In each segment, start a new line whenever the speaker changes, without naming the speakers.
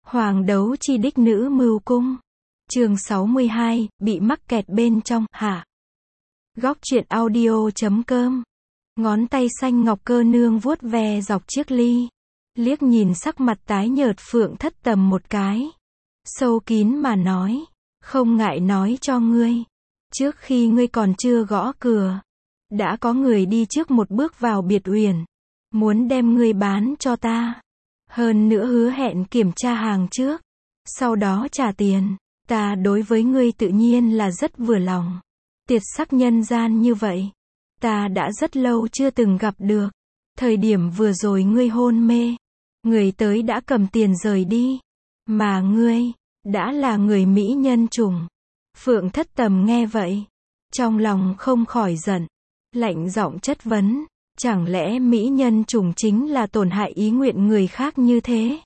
Hoàng đấu chi đích nữ mưu cung. Chương 62, bị mắc kẹt bên trong, hả? Góc truyện audio.com. Ngón tay xanh ngọc Cơ Nương vuốt ve dọc chiếc ly. Liếc nhìn sắc mặt tái nhợt Phượng Thất Tầm một cái. Sâu kín mà nói. Không ngại nói cho ngươi. Trước khi ngươi còn chưa gõ cửa, đã có người đi trước một bước vào biệt uyển. Muốn đem ngươi bán cho ta. Hơn nữa hứa hẹn kiểm tra hàng trước. Sau đó trả tiền. Ta đối với ngươi tự nhiên là rất vừa lòng. Tiệt sắc nhân gian như vậy, ta đã rất lâu chưa từng gặp được. Thời điểm vừa rồi ngươi hôn mê, người tới đã cầm tiền rời đi. Mà ngươi, đã là người mỹ nhân chủng. Phượng Thất Tầm nghe vậy, trong lòng không khỏi giận. Lạnh giọng chất vấn, chẳng lẽ mỹ nhân chủng chính là tổn hại ý nguyện người khác như thế?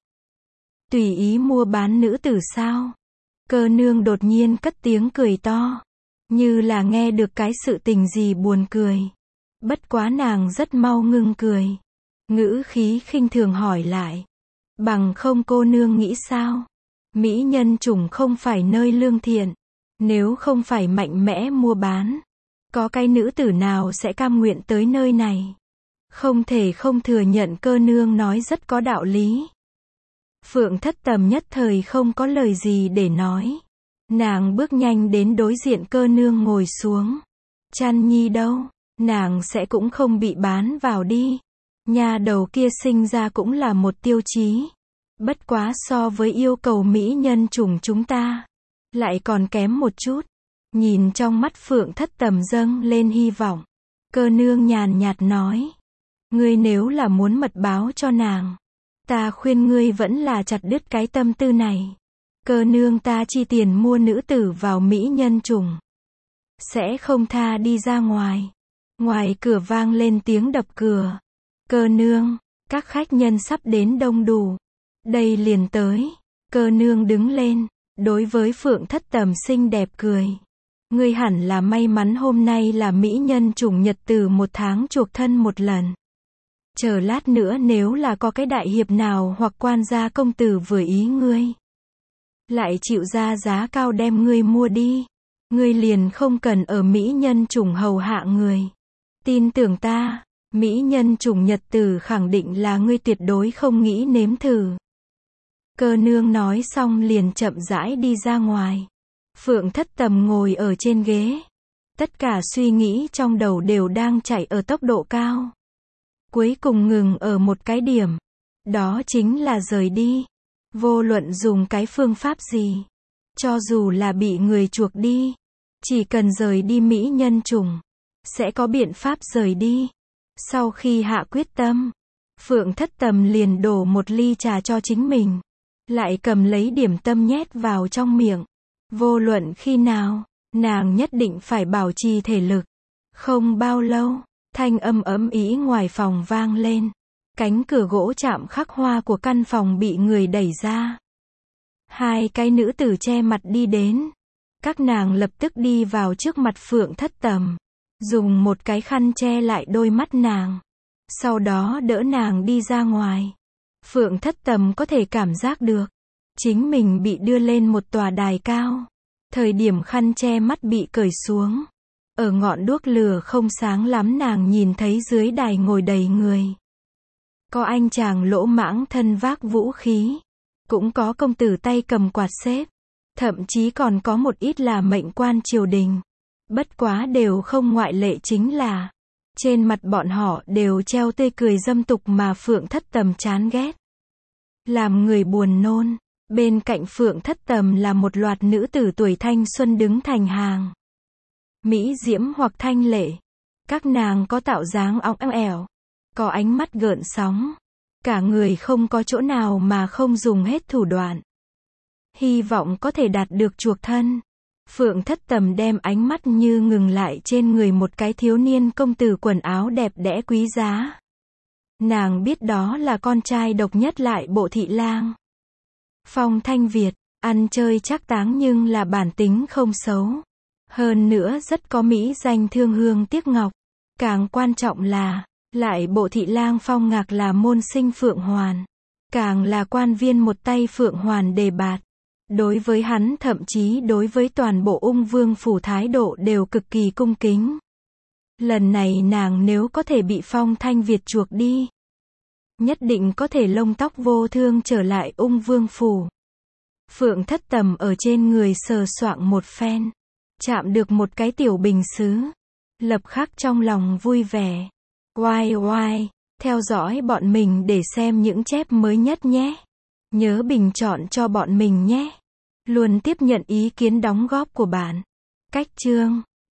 Tùy ý mua bán nữ tử sao? Cơ Nương đột nhiên cất tiếng cười to. Như là nghe được cái sự tình gì buồn cười. Bất quá nàng rất mau ngưng cười. Ngữ khí khinh thường hỏi lại. Bằng không cô nương nghĩ sao? Mỹ nhân chủng không phải nơi lương thiện. Nếu không phải mạnh mẽ mua bán, có cái nữ tử nào sẽ cam nguyện tới nơi này? Không thể không thừa nhận Cơ Nương nói rất có đạo lý. Phượng Thất Tầm nhất thời không có lời gì để nói. Nàng bước nhanh đến đối diện Cơ Nương ngồi xuống. Chăn nhi đâu? Nàng sẽ cũng không bị bán vào đi. Nhà đầu kia sinh ra cũng là một tiêu chí. Bất quá so với yêu cầu mỹ nhân chủng chúng ta, lại còn kém một chút. Nhìn trong mắt Phượng Thất Tầm dâng lên hy vọng. Cơ Nương nhàn nhạt nói. Ngươi nếu là muốn mật báo cho nàng, ta khuyên ngươi vẫn là chặt đứt cái tâm tư này. Cơ Nương ta chi tiền mua nữ tử vào mỹ nhân chủng, sẽ không tha đi ra ngoài. Ngoài cửa vang lên tiếng đập cửa. Cơ Nương, các khách nhân sắp đến đông đủ. Đây liền tới. Cơ Nương đứng lên, đối với Phượng Thất Tầm xinh đẹp cười. Ngươi hẳn là may mắn hôm nay là mỹ nhân chủng nhật từ 1 tháng chuộc thân một lần. Chờ lát nữa nếu là có cái đại hiệp nào hoặc quan gia công tử vừa ý ngươi, lại chịu ra giá cao đem ngươi mua đi, ngươi liền không cần ở mỹ nhân chủng hầu hạ người. Tin tưởng ta, mỹ nhân chủng nhật tử khẳng định là ngươi tuyệt đối không nghĩ nếm thử. Cơ Nương nói xong liền chậm rãi đi ra ngoài. Phượng Thất Tầm ngồi ở trên ghế. Tất cả suy nghĩ trong đầu đều đang chạy ở tốc độ cao. Cuối cùng ngừng ở một cái điểm. Đó chính là rời đi. Vô luận dùng cái phương pháp gì, cho dù là bị người chuộc đi, chỉ cần rời đi mỹ nhân chủng, sẽ có biện pháp rời đi. Sau khi hạ quyết tâm, Phượng Thất Tầm liền đổ một ly trà cho chính mình, lại cầm lấy điểm tâm nhét vào trong miệng. Vô luận khi nào, nàng nhất định phải bảo trì thể lực. Không bao lâu, thanh âm ấm ý ngoài phòng vang lên. Cánh cửa gỗ chạm khắc hoa của căn phòng bị người đẩy ra. Hai cái nữ tử che mặt đi đến. Các nàng lập tức đi vào trước mặt Phượng Thất Tầm, dùng một cái khăn che lại đôi mắt nàng. Sau đó đỡ nàng đi ra ngoài. Phượng Thất Tầm có thể cảm giác được chính mình bị đưa lên một tòa đài cao. Thời điểm khăn che mắt bị cởi xuống, ở ngọn đuốc lửa không sáng lắm nàng nhìn thấy dưới đài ngồi đầy người. Có anh chàng lỗ mãng thân vác vũ khí, cũng có công tử tay cầm quạt xếp, thậm chí còn có một ít là mệnh quan triều đình. Bất quá đều không ngoại lệ chính là, trên mặt bọn họ đều treo tươi cười dâm tục mà Phượng Thất Tầm chán ghét. Làm người buồn nôn, bên cạnh Phượng Thất Tầm là một loạt nữ tử tuổi thanh xuân đứng thành hàng. Mỹ diễm hoặc thanh lệ, các nàng có tạo dáng óng ẻo, có ánh mắt gợn sóng, cả người không có chỗ nào mà không dùng hết thủ đoạn. Hy vọng có thể đạt được chuộc thân. Phượng Thất Tầm đem ánh mắt như ngừng lại trên người một cái thiếu niên công tử quần áo đẹp đẽ quý giá. Nàng biết đó là con trai độc nhất lại bộ thị lang. Phong Thanh Việt, ăn chơi trác táng nhưng là bản tính không xấu. Hơn nữa rất có mỹ danh thương hương tiếc ngọc. Càng quan trọng là, lại bộ thị lang Phong Ngạc là môn sinh Phượng Hoàn. càng là quan viên một tay Phượng Hoàn đề bạt. Đối với hắn thậm chí đối với toàn bộ Ung Vương phủ thái độ đều cực kỳ cung kính. Lần này nàng nếu có thể bị Phong Thanh Việt chuộc đi, nhất định có thể lông tóc vô thương trở lại Ung Vương phủ. Phượng Thất Tầm ở trên người sờ soạng một phen, chạm được một cái tiểu bình sứ, lập khắc trong lòng vui vẻ. Oai oai, theo dõi bọn mình để xem những chép mới nhất nhé. Nhớ bình chọn cho bọn mình nhé. Luôn tiếp nhận ý kiến đóng góp của bạn. Cách chương